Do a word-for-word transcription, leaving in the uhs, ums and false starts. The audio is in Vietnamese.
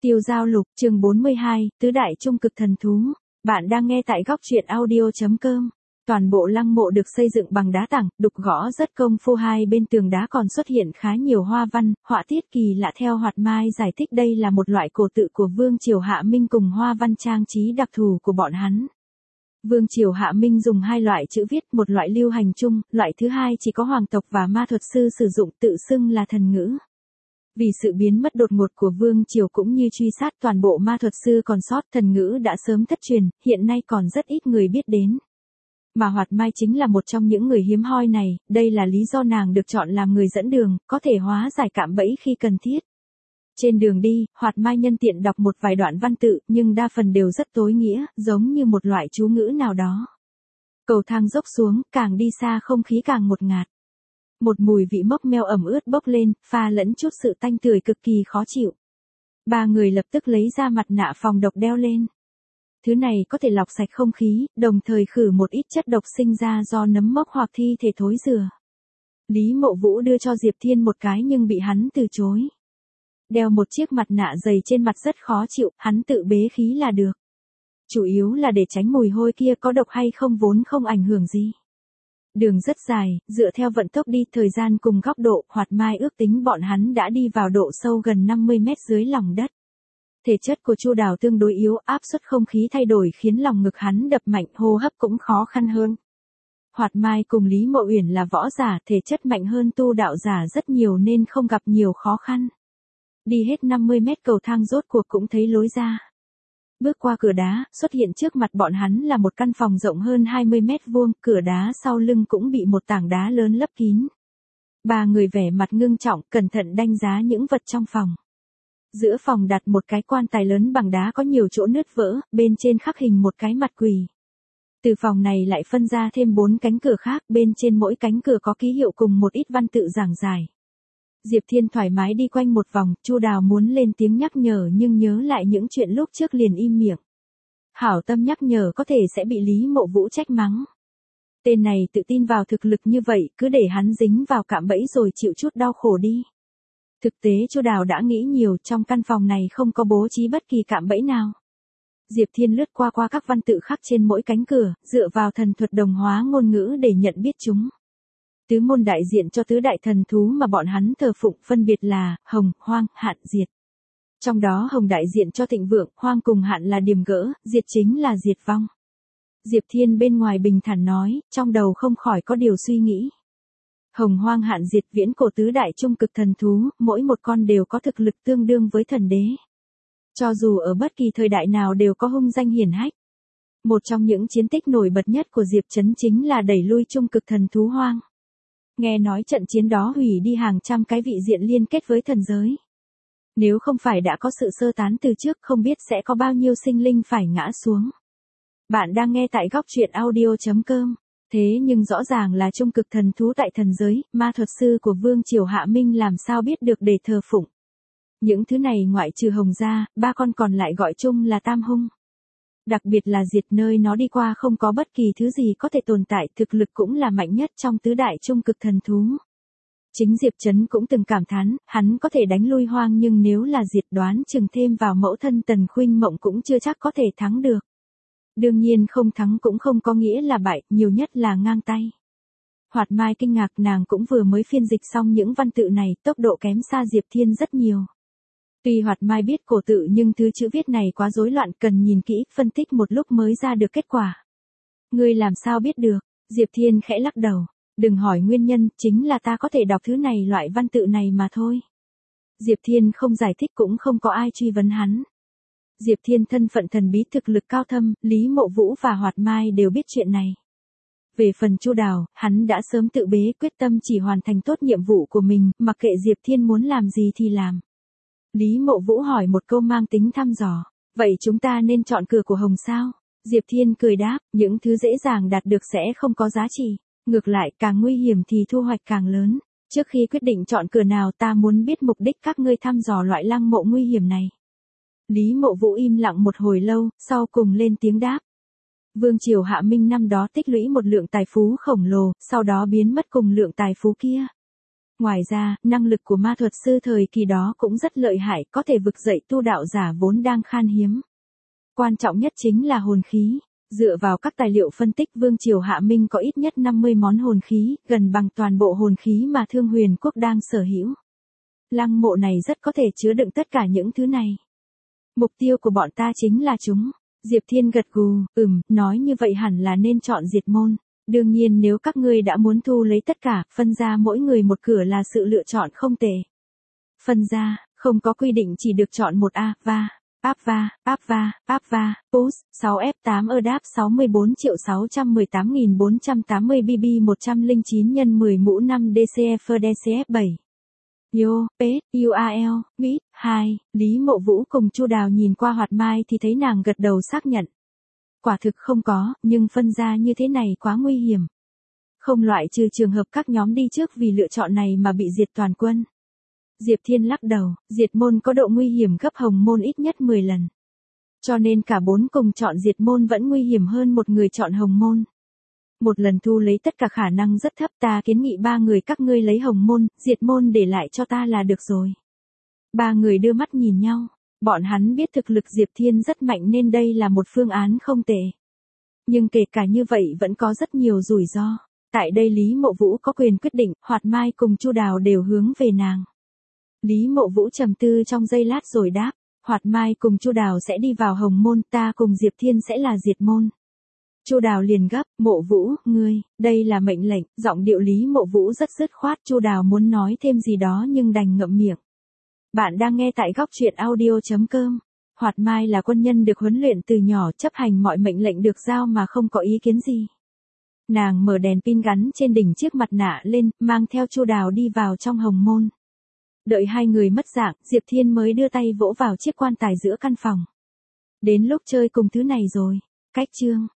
Tiêu Giao Lục, chương bốn mươi hai, Tứ Đại Trung Cực Thần Thú. Bạn đang nghe tại góc truyện audio chấm com. Toàn bộ lăng mộ được xây dựng bằng đá tảng, đục gõ rất công phu, hai bên tường đá còn xuất hiện khá nhiều hoa văn, họa tiết kỳ lạ. Theo Hoạt Mai giải thích, đây là một loại cổ tự của Vương Triều Hạ Minh cùng hoa văn trang trí đặc thù của bọn hắn. Vương Triều Hạ Minh dùng hai loại chữ viết, một loại lưu hành chung, loại thứ hai chỉ có hoàng tộc và ma thuật sư sử dụng, tự xưng là thần ngữ. Vì sự biến mất đột ngột của Vương Triều cũng như truy sát toàn bộ ma thuật sư còn sót, thần ngữ đã sớm thất truyền, hiện nay còn rất ít người biết đến. Mà Hoạt Mai chính là một trong những người hiếm hoi này, đây là lý do nàng được chọn làm người dẫn đường, có thể hóa giải cạm bẫy khi cần thiết. Trên đường đi, Hoạt Mai nhân tiện đọc một vài đoạn văn tự, nhưng đa phần đều rất tối nghĩa, giống như một loại chú ngữ nào đó. Cầu thang dốc xuống, càng đi xa không khí càng ngột ngạt. Một mùi vị mốc meo ẩm ướt bốc lên, pha lẫn chút sự tanh tưởi cực kỳ khó chịu. Ba người lập tức lấy ra mặt nạ phòng độc đeo lên. Thứ này có thể lọc sạch không khí, đồng thời khử một ít chất độc sinh ra do nấm mốc hoặc thi thể thối rữa. Lý Mộ Vũ đưa cho Diệp Thiên một cái nhưng bị hắn từ chối. Đeo một chiếc mặt nạ dày trên mặt rất khó chịu, hắn tự bế khí là được. Chủ yếu là để tránh mùi hôi kia, có độc hay không vốn không ảnh hưởng gì. Đường rất dài, dựa theo vận tốc đi, thời gian cùng góc độ, Hoạt Mai ước tính bọn hắn đã đi vào độ sâu gần năm mươi mét dưới lòng đất. Thể chất của Chu Đào tương đối yếu, áp suất không khí thay đổi khiến lòng ngực hắn đập mạnh, hô hấp cũng khó khăn hơn. Hoạt Mai cùng Lý Mộ Uyển là võ giả, thể chất mạnh hơn tu đạo giả rất nhiều nên không gặp nhiều khó khăn. Đi hết năm mươi mét cầu thang rốt cuộc cũng thấy lối ra. Bước qua cửa đá, xuất hiện trước mặt bọn hắn là một căn phòng rộng hơn hai mươi mét vuông, cửa đá sau lưng cũng bị một tảng đá lớn lấp kín. Ba người vẻ mặt ngưng trọng, cẩn thận đánh giá những vật trong phòng. Giữa phòng đặt một cái quan tài lớn bằng đá có nhiều chỗ nứt vỡ, bên trên khắc hình một cái mặt quỷ. Từ phòng này lại phân ra thêm bốn cánh cửa khác, bên trên mỗi cánh cửa có ký hiệu cùng một ít văn tự giảng giải. Diệp Thiên thoải mái đi quanh một vòng, Chu Đào muốn lên tiếng nhắc nhở nhưng nhớ lại những chuyện lúc trước liền im miệng. Hảo tâm nhắc nhở có thể sẽ bị Lý Mộ Vũ trách mắng. Tên này tự tin vào thực lực như vậy, cứ để hắn dính vào cạm bẫy rồi chịu chút đau khổ đi. Thực tế Chu Đào đã nghĩ nhiều, trong căn phòng này không có bố trí bất kỳ cạm bẫy nào. Diệp Thiên lướt qua qua các văn tự khắc trên mỗi cánh cửa, dựa vào thần thuật đồng hóa ngôn ngữ để nhận biết chúng. Tứ môn đại diện cho tứ đại thần thú mà bọn hắn thờ phụng phân biệt là Hồng, Hoang, Hạn, Diệt. Trong đó Hồng đại diện cho thịnh vượng, Hoang cùng Hạn là điềm gỡ, Diệt chính là diệt vong. Diệp Thiên bên ngoài bình thản nói, trong đầu không khỏi có điều suy nghĩ. Hồng, Hoang, Hạn, Diệt viễn cổ tứ đại trung cực thần thú, mỗi một con đều có thực lực tương đương với thần đế. Cho dù ở bất kỳ thời đại nào đều có hung danh hiển hách. Một trong những chiến tích nổi bật nhất của Diệp Trấn chính là đẩy lui trung cực thần thú Hoang. Nghe nói trận chiến đó hủy đi hàng trăm cái vị diện liên kết với thần giới. Nếu không phải đã có sự sơ tán từ trước, không biết sẽ có bao nhiêu sinh linh phải ngã xuống. Bạn đang nghe tại góc truyện audio chấm com. Thế nhưng rõ ràng là trung cực thần thú tại thần giới, ma thuật sư của Vương Triều Hạ Minh làm sao biết được để thờ phụng. Những thứ này ngoại trừ Hồng ra, ba con còn lại gọi chung là Tam Hung. Đặc biệt là Diệt, nơi nó đi qua không có bất kỳ thứ gì có thể tồn tại, thực lực cũng là mạnh nhất trong tứ đại trung cực thần thú. Chính Diệp Trấn cũng từng cảm thán, hắn có thể đánh lui Hoang nhưng nếu là Diệt đoán chừng thêm vào mẫu thân Tần Khuynh Mộng cũng chưa chắc có thể thắng được. Đương nhiên không thắng cũng không có nghĩa là bại, nhiều nhất là ngang tay. Hoạt Mai kinh ngạc, nàng cũng vừa mới phiên dịch xong những văn tự này, tốc độ kém xa Diệp Thiên rất nhiều. Tuy Hoạt Mai biết cổ tự nhưng thứ chữ viết này quá rối loạn, cần nhìn kỹ, phân tích một lúc mới ra được kết quả. Ngươi làm sao biết được? Diệp Thiên khẽ lắc đầu. Đừng hỏi nguyên nhân, chính là ta có thể đọc thứ này, loại văn tự này mà thôi. Diệp Thiên không giải thích cũng không có ai truy vấn hắn. Diệp Thiên thân phận thần bí, thực lực cao thâm, Lý Mộ Vũ và Hoạt Mai đều biết chuyện này. Về phần Chu Đào, hắn đã sớm tự bế quyết tâm chỉ hoàn thành tốt nhiệm vụ của mình, mặc kệ Diệp Thiên muốn làm gì thì làm. Lý Mộ Vũ hỏi một câu mang tính thăm dò. Vậy chúng ta nên chọn cửa của Hồng sao? Diệp Thiên cười đáp, những thứ dễ dàng đạt được sẽ không có giá trị. Ngược lại, càng nguy hiểm thì thu hoạch càng lớn. Trước khi quyết định chọn cửa nào, ta muốn biết mục đích các ngươi thăm dò loại lăng mộ nguy hiểm này. Lý Mộ Vũ im lặng một hồi lâu, sau cùng lên tiếng đáp. Vương Triều Hạ Minh năm đó tích lũy một lượng tài phú khổng lồ, sau đó biến mất cùng lượng tài phú kia. Ngoài ra, năng lực của ma thuật sư thời kỳ đó cũng rất lợi hại, có thể vực dậy tu đạo giả vốn đang khan hiếm. Quan trọng nhất chính là hồn khí. Dựa vào các tài liệu phân tích, Vương triều Hạ Minh có ít nhất năm mươi món hồn khí, gần bằng toàn bộ hồn khí mà Thương Huyền quốc đang sở hữu. Lăng mộ này rất có thể chứa đựng tất cả những thứ này. Mục tiêu của bọn ta chính là chúng. Diệp Thiên gật gù, ừm, nói như vậy hẳn là nên chọn diệt môn. Đương nhiên nếu các ngươi đã muốn thu lấy tất cả, phân ra mỗi người một cửa là sự lựa chọn không tệ. Phân ra, không có quy định chỉ được chọn một A, va. Apva, Apva, Apva, Pus, sáu F tám ơ đáp sáu mươi bốn triệu sáu trăm mười tám nghìn bốn trăm tám mươi B B một trăm lẻ chín nhân mười mũ năm D C F D C F bảy. Yo, P, U A L, Mỹ, hai, Lý Mộ Vũ cùng Chu Đào nhìn qua Hoạt Mai thì thấy nàng gật đầu xác nhận. Quả thực không có, nhưng phân ra như thế này quá nguy hiểm. Không loại trừ trường hợp các nhóm đi trước vì lựa chọn này mà bị diệt toàn quân. Diệp Thiên lắc đầu, diệt môn có độ nguy hiểm gấp hồng môn ít nhất mười lần. Cho nên cả bốn cùng chọn diệt môn vẫn nguy hiểm hơn một người chọn hồng môn. Một lần thu lấy tất cả khả năng rất thấp, ta kiến nghị ba người các ngươi lấy hồng môn, diệt môn để lại cho ta là được rồi. Ba người đưa mắt nhìn nhau, bọn hắn biết thực lực Diệp Thiên rất mạnh nên đây là một phương án không tệ. Nhưng kể cả như vậy vẫn có rất nhiều rủi ro. Tại đây Lý Mộ Vũ có quyền quyết định, Hoạt Mai cùng Chu Đào đều hướng về nàng. Lý Mộ Vũ trầm tư trong giây lát rồi đáp, Hoạt Mai cùng Chu Đào sẽ đi vào hồng môn, ta cùng Diệp Thiên sẽ là diệt môn. Chu Đào liền gấp, Mộ Vũ, ngươi, đây là mệnh lệnh, giọng điệu Lý Mộ Vũ rất dứt khoát, Chu Đào muốn nói thêm gì đó nhưng đành ngậm miệng. Bạn đang nghe tại góc truyện audio chấm com. Hoạt Mai là quân nhân được huấn luyện từ nhỏ, chấp hành mọi mệnh lệnh được giao mà không có ý kiến gì. Nàng mở đèn pin gắn trên đỉnh chiếc mặt nạ lên, mang theo Chu Đào đi vào trong hồng môn. Đợi hai người mất dạng, Diệp Thiên mới đưa tay vỗ vào chiếc quan tài giữa căn phòng. Đến lúc chơi cùng thứ này rồi. Cách chương.